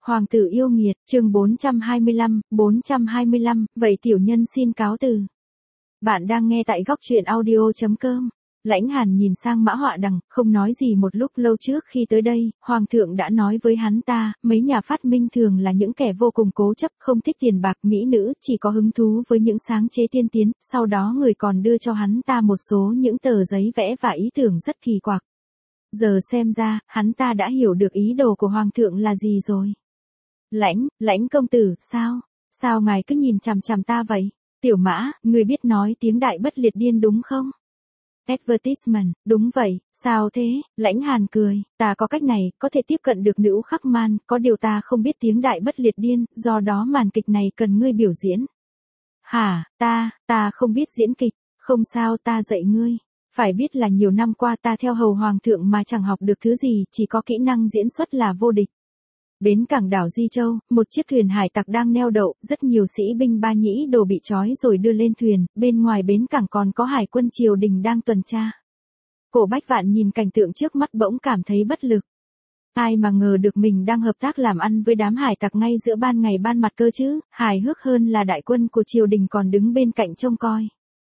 Hoàng tử yêu nghiệt, chương 425, vậy tiểu nhân xin cáo từ. Bạn đang nghe tại góc truyện audio.com. Lãnh Hàn nhìn sang Mã Họa Đằng, không nói gì một lúc lâu trước khi tới đây, Hoàng thượng đã nói với hắn ta, mấy nhà phát minh thường là những kẻ vô cùng cố chấp, không thích tiền bạc mỹ nữ, chỉ có hứng thú với những sáng chế tiên tiến, sau đó người còn đưa cho hắn ta một số những tờ giấy vẽ và ý tưởng rất kỳ quặc. Giờ xem ra, hắn ta đã hiểu được ý đồ của Hoàng thượng là gì rồi. Lãnh công tử, sao ngài cứ nhìn chằm chằm ta vậy? Tiểu Mã, người biết nói tiếng Đại Bất Liệt Điên đúng không? Advertisement, đúng vậy, sao thế? Lãnh Hàn cười, ta có cách này, có thể tiếp cận được nữ khắc man, có điều ta không biết tiếng Đại Bất Liệt Điên, do đó màn kịch này cần ngươi biểu diễn. Hả, ta không biết diễn kịch, không sao ta dạy ngươi. Phải biết là nhiều năm qua ta theo hầu Hoàng thượng mà chẳng học được thứ gì, chỉ có kỹ năng diễn xuất là vô địch. Bến cảng đảo Di Châu, một chiếc thuyền hải tặc đang neo đậu, rất nhiều sĩ binh Ba Nhĩ Đồ bị trói rồi đưa lên thuyền, bên ngoài bến cảng còn có hải quân triều đình đang tuần tra. Cổ Bách Vạn nhìn cảnh tượng trước mắt bỗng cảm thấy bất lực. Ai mà ngờ được mình đang hợp tác làm ăn với đám hải tặc ngay giữa ban ngày ban mặt cơ chứ, hài hước hơn là đại quân của triều đình còn đứng bên cạnh trông coi.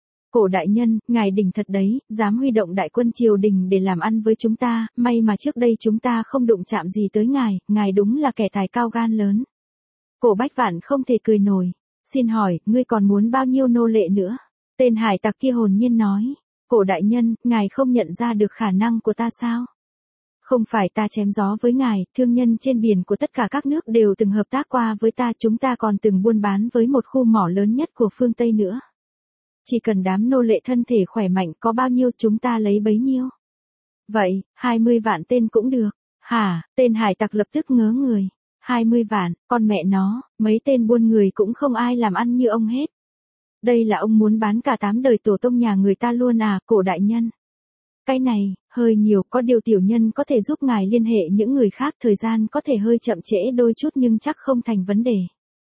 Cổ đại nhân, ngài đỉnh thật đấy, dám huy động đại quân triều đình để làm ăn với chúng ta, may mà trước đây chúng ta không đụng chạm gì tới ngài đúng là kẻ tài cao gan lớn. Cổ Bách Vạn không thể cười nổi. Xin hỏi, ngươi còn muốn bao nhiêu nô lệ nữa? Tên hải tặc kia hồn nhiên nói. Cổ đại nhân, ngài không nhận ra được khả năng của ta sao? Không phải ta chém gió với ngài, thương nhân trên biển của tất cả các nước đều từng hợp tác qua với ta, chúng ta còn từng buôn bán với một khu mỏ lớn nhất của phương Tây nữa. Chỉ cần đám nô lệ thân thể khỏe mạnh có bao nhiêu chúng ta lấy bấy nhiêu. Vậy, 20 vạn tên cũng được. Hả, tên hải tặc lập tức ngớ người. 20 vạn, con mẹ nó, mấy tên buôn người cũng không ai làm ăn như ông hết. Đây là ông muốn bán cả 8 đời tổ tông nhà người ta luôn à, cổ đại nhân. Cái này, hơi nhiều, có điều tiểu nhân có thể giúp ngài liên hệ những người khác, thời gian có thể hơi chậm trễ đôi chút nhưng chắc không thành vấn đề.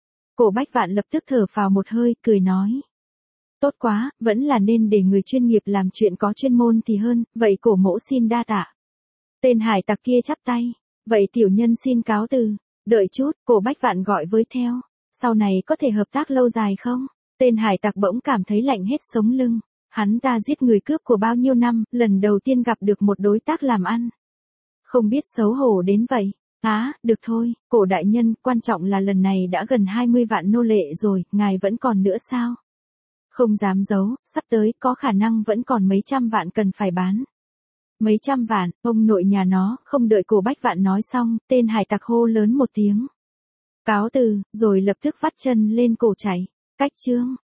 Cổ Bách Vạn lập tức thở phào một hơi, cười nói. Tốt quá, vẫn là nên để người chuyên nghiệp làm chuyện có chuyên môn thì hơn, vậy cổ mỗ xin đa tạ. Tên hải tặc kia chắp tay, vậy tiểu nhân xin cáo từ, đợi chút, cổ Bách Vạn gọi với theo, sau này có thể hợp tác lâu dài không? Tên hải tặc bỗng cảm thấy lạnh hết sống lưng, hắn ta giết người cướp của bao nhiêu năm, lần đầu tiên gặp được một đối tác làm ăn. Không biết xấu hổ đến vậy. Được thôi, cổ đại nhân, quan trọng là lần này đã gần 20 vạn nô lệ rồi, ngài vẫn còn nữa sao? Không dám giấu, sắp tới có khả năng vẫn còn mấy trăm vạn cần phải bán. Mấy trăm vạn, ông nội nhà nó, không đợi cổ Bách Vạn nói xong, tên hải tặc hô lớn một tiếng. Cáo từ, rồi lập tức vắt chân lên cổ chạy. Cách chương.